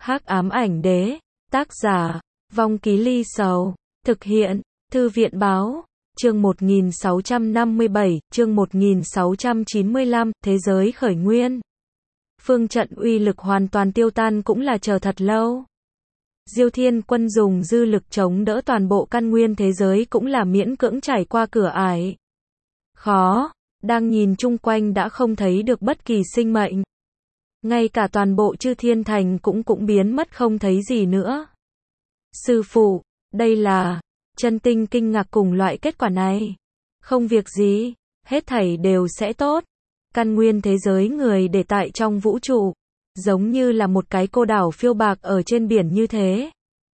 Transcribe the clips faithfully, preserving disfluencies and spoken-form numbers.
Hắc ám ảnh đế, tác giả, Vong Ký Ly Sầu, thực hiện, Thư viện báo, chương một nghìn sáu trăm năm mươi bảy, chương một nghìn sáu trăm chín mươi lăm, thế giới khởi nguyên. Phương trận uy lực hoàn toàn tiêu tan cũng là chờ thật lâu. Diêu Thiên Quân dùng dư lực chống đỡ toàn bộ căn nguyên thế giới cũng là miễn cưỡng trải qua cửa ải. Khó, đang nhìn chung quanh đã không thấy được bất kỳ sinh mệnh. Ngay cả toàn bộ Chư Thiên Thành cũng cũng biến mất không thấy gì nữa. Sư phụ, đây là... Chân Tinh kinh ngạc cùng loại kết quả này. Không việc gì, hết thảy đều sẽ tốt. Căn nguyên thế giới người để tại trong vũ trụ, giống như là một cái cô đảo phiêu bạc ở trên biển như thế.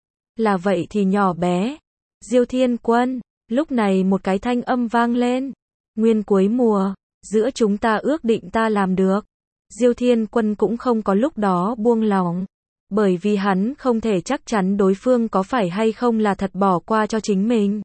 Là vậy thì nhỏ bé. Diêu Thiên Quân, lúc này một cái thanh âm vang lên. Nguyên cuối mùa, giữa chúng ta ước định ta làm được. Diêu Thiên Quân cũng không có lúc đó buông lỏng. Bởi vì hắn không thể chắc chắn đối phương có phải hay không là thật bỏ qua cho chính mình.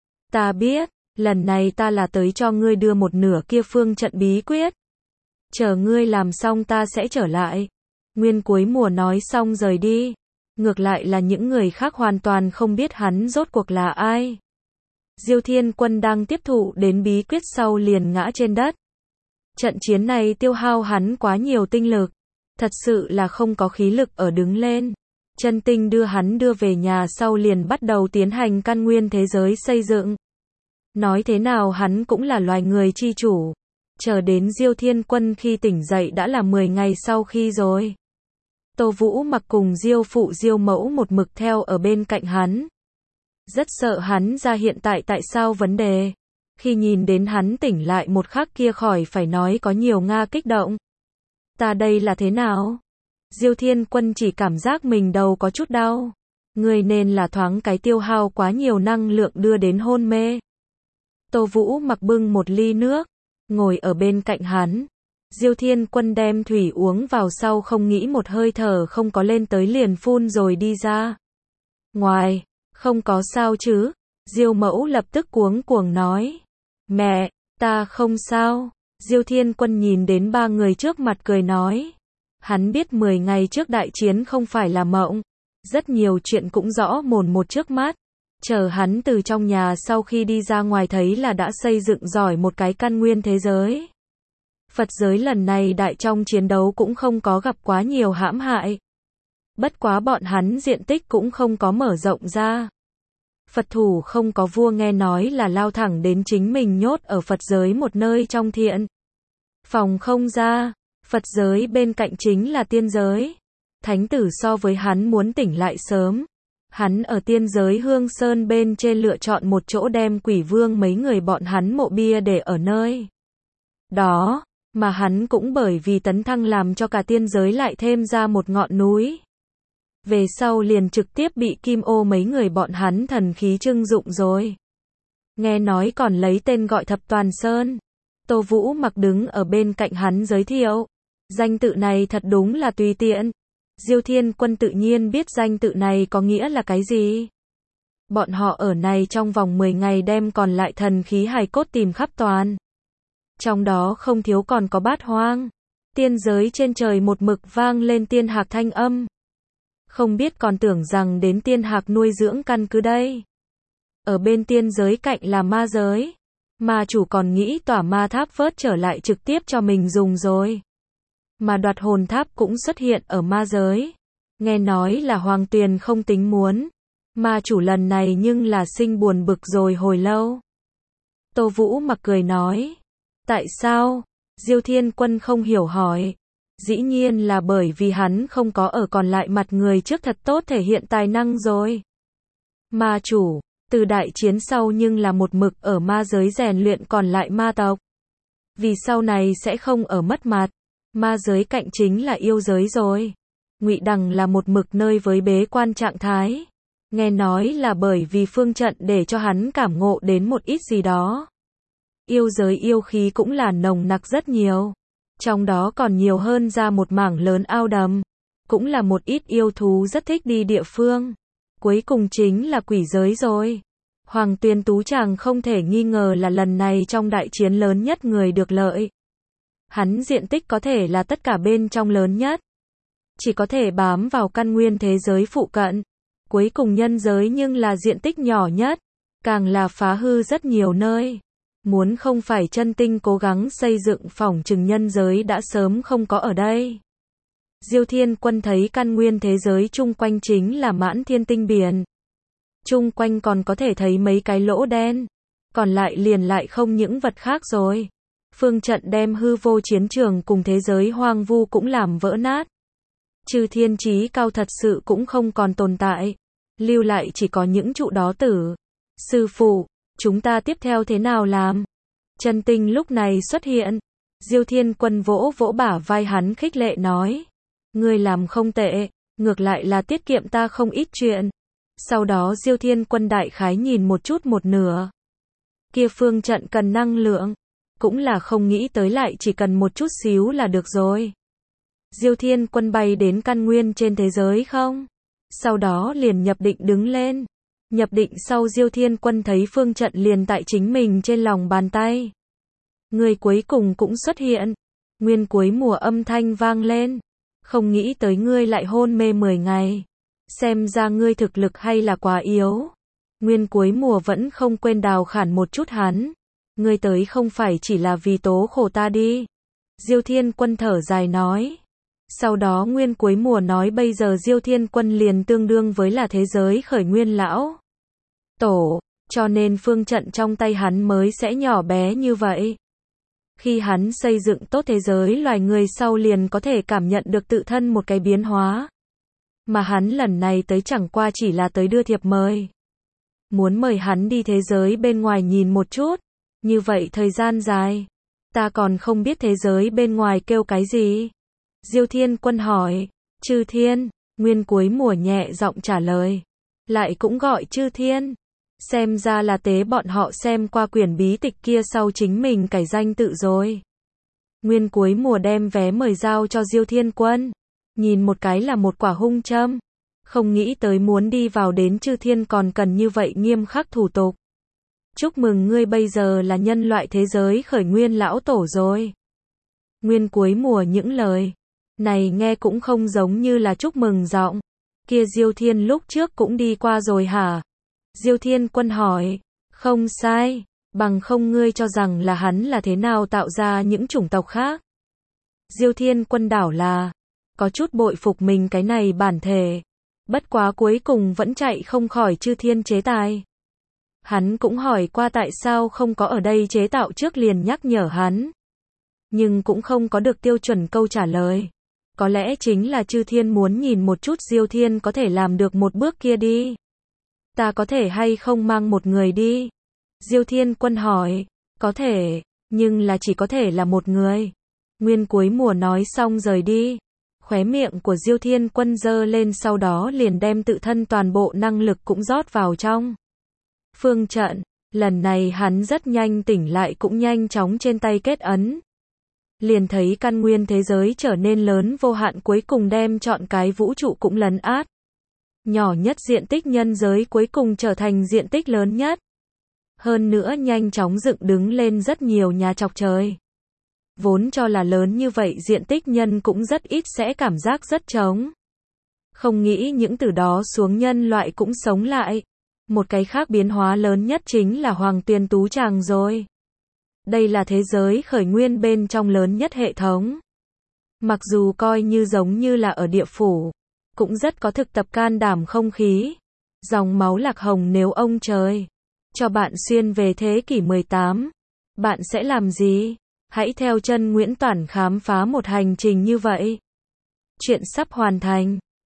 Ta biết, lần này ta là tới cho ngươi đưa một nửa kia phương trận bí quyết. Chờ ngươi làm xong ta sẽ trở lại. Nguyên cuối mùa nói xong rời đi. Ngược lại là những người khác hoàn toàn không biết hắn rốt cuộc là ai. Diêu Thiên Quân đang tiếp thụ đến bí quyết sau liền ngã trên đất. Trận chiến này tiêu hao hắn quá nhiều tinh lực. Thật sự là không có khí lực ở đứng lên. Chân Tinh đưa hắn đưa về nhà sau liền bắt đầu tiến hành căn nguyên thế giới xây dựng. Nói thế nào hắn cũng là loài người chi chủ. Chờ đến Diêu Thiên Quân khi tỉnh dậy đã là mười ngày sau khi rồi. Tô Vũ Mặc cùng Diêu phụ Diêu mẫu một mực theo ở bên cạnh hắn. Rất sợ hắn ra hiện tại tại sao vấn đề. Khi nhìn đến hắn tỉnh lại một khắc kia khỏi phải nói có nhiều Nga kích động. Ta đây là thế nào? Diêu Thiên Quân chỉ cảm giác mình đầu có chút đau. Người nên là thoáng cái tiêu hao quá nhiều năng lượng đưa đến hôn mê. Tô Vũ Mặc bưng một ly nước, ngồi ở bên cạnh hắn. Diêu Thiên Quân đem thủy uống vào sau không nghĩ một hơi thở không có lên tới liền phun rồi đi ra. Ngoài, không có sao chứ? Diêu mẫu lập tức cuống cuồng nói. Mẹ, ta không sao. Diêu Thiên Quân nhìn đến ba người trước mặt cười nói. Hắn biết mười ngày trước đại chiến không phải là mộng. Rất nhiều chuyện cũng rõ mồn một trước mắt. Chờ hắn từ trong nhà sau khi đi ra ngoài thấy là đã xây dựng giỏi một cái căn nguyên thế giới. Phật giới lần này đại trong chiến đấu cũng không có gặp quá nhiều hãm hại. Bất quá bọn hắn diện tích cũng không có mở rộng ra. Phật thủ không có vua nghe nói là lao thẳng đến chính mình nhốt ở Phật giới một nơi trong thiện phòng không ra. Phật giới bên cạnh chính là tiên giới. Thánh tử so với hắn muốn tỉnh lại sớm. Hắn ở tiên giới Hương Sơn bên trên lựa chọn một chỗ đem quỷ vương mấy người bọn hắn mộ bia để ở nơi đó, mà hắn cũng bởi vì tấn thăng làm cho cả tiên giới lại thêm ra một ngọn núi. Về sau liền trực tiếp bị Kim Ô mấy người bọn hắn thần khí trưng dụng rồi. Nghe nói còn lấy tên gọi Thập Toàn Sơn. Tô Vũ Mặc đứng ở bên cạnh hắn giới thiệu. Danh tự này thật đúng là tùy tiện. Diêu Thiên Quân tự nhiên biết danh tự này có nghĩa là cái gì. Bọn họ ở này trong vòng mười ngày đem còn lại thần khí hài cốt tìm khắp toàn. Trong đó không thiếu còn có Bát Hoang. Tiên giới trên trời một mực vang lên tiên hạc thanh âm. Không biết còn tưởng rằng đến tiên hạc nuôi dưỡng căn cứ đây. Ở bên tiên giới cạnh là ma giới. Ma chủ còn nghĩ tỏa ma tháp vớt trở lại trực tiếp cho mình dùng rồi. Mà đoạt hồn tháp cũng xuất hiện ở ma giới. Nghe nói là Hoàng Tuyền không tính muốn. Ma chủ lần này nhưng là sinh buồn bực rồi hồi lâu. Tô Vũ Mặc cười nói. Tại sao? Diêu Thiên Quân không hiểu hỏi. Dĩ nhiên là bởi vì hắn không có ở còn lại mặt người trước thật tốt thể hiện tài năng rồi. Ma chủ, từ đại chiến sau nhưng là một mực ở ma giới rèn luyện còn lại ma tộc. Vì sau này sẽ không ở mất mặt. Ma giới cạnh chính là yêu giới rồi. Ngụy Đằng là một mực nơi với bế quan trạng thái. Nghe nói là bởi vì phương trận để cho hắn cảm ngộ đến một ít gì đó. Yêu giới yêu khí cũng là nồng nặc rất nhiều. Trong đó còn nhiều hơn ra một mảng lớn ao đầm. Cũng là một ít yêu thú rất thích đi địa phương. Cuối cùng chính là quỷ giới rồi. Hoàng Tuyền Tú chàng không thể nghi ngờ là lần này trong đại chiến lớn nhất người được lợi. Hắn diện tích có thể là tất cả bên trong lớn nhất. chỉ có thể bám vào căn nguyên thế giới phụ cận. Cuối cùng nhân giới nhưng là diện tích nhỏ nhất, càng là phá hư rất nhiều nơi. Muốn không phải chân tinh cố gắng xây dựng phỏng chừng nhân giới đã sớm không có ở đây. Diêu Thiên Quân thấy căn nguyên thế giới chung quanh chính là mãn thiên tinh biển. Chung quanh còn có thể thấy mấy cái lỗ đen, còn lại liền lại không những vật khác rồi. Phương trận đem hư vô chiến trường cùng thế giới hoang vu cũng làm vỡ nát. Chư thiên chí cao thật sự cũng không còn tồn tại, lưu lại chỉ có những trụ đó tử. Sư phụ, chúng ta tiếp theo thế nào làm? Chân tinh lúc này xuất hiện. Diêu Thiên Quân vỗ vỗ bả vai hắn khích lệ nói. Ngươi làm không tệ, ngược lại là tiết kiệm ta không ít chuyện. Sau đó Diêu Thiên Quân đại khái nhìn một chút một nửa. Kia phương trận cần năng lượng, cũng là không nghĩ tới lại chỉ cần một chút xíu là được rồi. Diêu Thiên Quân bay đến căn nguyên trên thế giới không? Sau đó liền nhập định đứng lên. Nhập định sau Diêu Thiên Quân thấy phương trận liền tại chính mình trên lòng bàn tay. Người cuối cùng cũng xuất hiện. Nguyên cuối mùa âm thanh vang lên. Không nghĩ tới ngươi lại hôn mê mười ngày. Xem ra ngươi thực lực hay là quá yếu. Nguyên cuối mùa vẫn không quên đào khản một chút hắn. Ngươi tới không phải chỉ là vì tố khổ ta đi. Diêu Thiên Quân thở dài nói. Sau đó nguyên cuối mùa nói bây giờ Diêu Thiên Quân liền tương đương với là thế giới khởi nguyên lão tổ, cho nên phương trận trong tay hắn mới sẽ nhỏ bé như vậy. Khi hắn xây dựng tốt thế giới loài người sau liền có thể cảm nhận được tự thân một cái biến hóa. Mà hắn lần này tới chẳng qua chỉ là tới đưa thiệp mời. Muốn mời hắn đi thế giới bên ngoài nhìn một chút. Như vậy thời gian dài, ta còn không biết thế giới bên ngoài kêu cái gì. Diêu Thiên Quân hỏi. Chư Thiên, nguyên cuối mùa nhẹ giọng trả lời. Lại cũng gọi Chư Thiên. Xem ra là tế bọn họ xem qua quyển bí tịch kia sau chính mình cải danh tự rồi. Nguyên cuối mùa đem vé mời giao cho Diêu Thiên Quân. Nhìn một cái là một quả hung châm. Không nghĩ tới muốn đi vào đến Chư Thiên còn cần như vậy nghiêm khắc thủ tục. Chúc mừng ngươi bây giờ là nhân loại thế giới khởi nguyên lão tổ rồi. Nguyên cuối mùa những lời này nghe cũng không giống như là chúc mừng giọng. Kia Diêu Thiên lúc trước cũng đi qua rồi hả? Diêu Thiên Quân hỏi. Không sai, bằng không ngươi cho rằng là hắn là thế nào tạo ra những chủng tộc khác. Diêu Thiên Quân đảo là có chút bội phục mình cái này bản thể. Bất quá cuối cùng vẫn chạy không khỏi Chư Thiên chế tài. Hắn cũng hỏi qua tại sao không có ở đây chế tạo trước liền nhắc nhở hắn. Nhưng cũng không có được tiêu chuẩn câu trả lời. Có lẽ chính là Chư Thiên muốn nhìn một chút Diêu Thiên có thể làm được một bước kia đi. Ta có thể hay không mang một người đi? Diêu Thiên Quân hỏi. Có thể, nhưng là chỉ có thể là một người. Nguyên cuối mùa nói xong rời đi. Khóe miệng của Diêu Thiên Quân giơ lên sau đó liền đem tự thân toàn bộ năng lực cũng rót vào trong phương trận. Lần này hắn rất nhanh tỉnh lại cũng nhanh chóng trên tay kết ấn. Liền thấy căn nguyên thế giới trở nên lớn vô hạn cuối cùng đem trọn cái vũ trụ cũng lấn át. Nhỏ nhất diện tích nhân giới cuối cùng trở thành diện tích lớn nhất. Hơn nữa nhanh chóng dựng đứng lên rất nhiều nhà chọc trời. Vốn cho là lớn như vậy diện tích nhân cũng rất ít sẽ cảm giác rất trống. Không nghĩ những từ đó xuống nhân loại cũng sống lại. Một cái khác biến hóa lớn nhất chính là Hoàng Tuyền Tú Tràng rồi. Đây là thế giới khởi nguyên bên trong lớn nhất hệ thống. Mặc dù coi như giống như là ở địa phủ, cũng rất có thực tập can đảm không khí. Dòng máu lạc hồng nếu ông trời cho bạn xuyên về thế kỷ mười tám, bạn sẽ làm gì? Hãy theo chân Nguyễn Toản khám phá một hành trình như vậy. Chuyện sắp hoàn thành.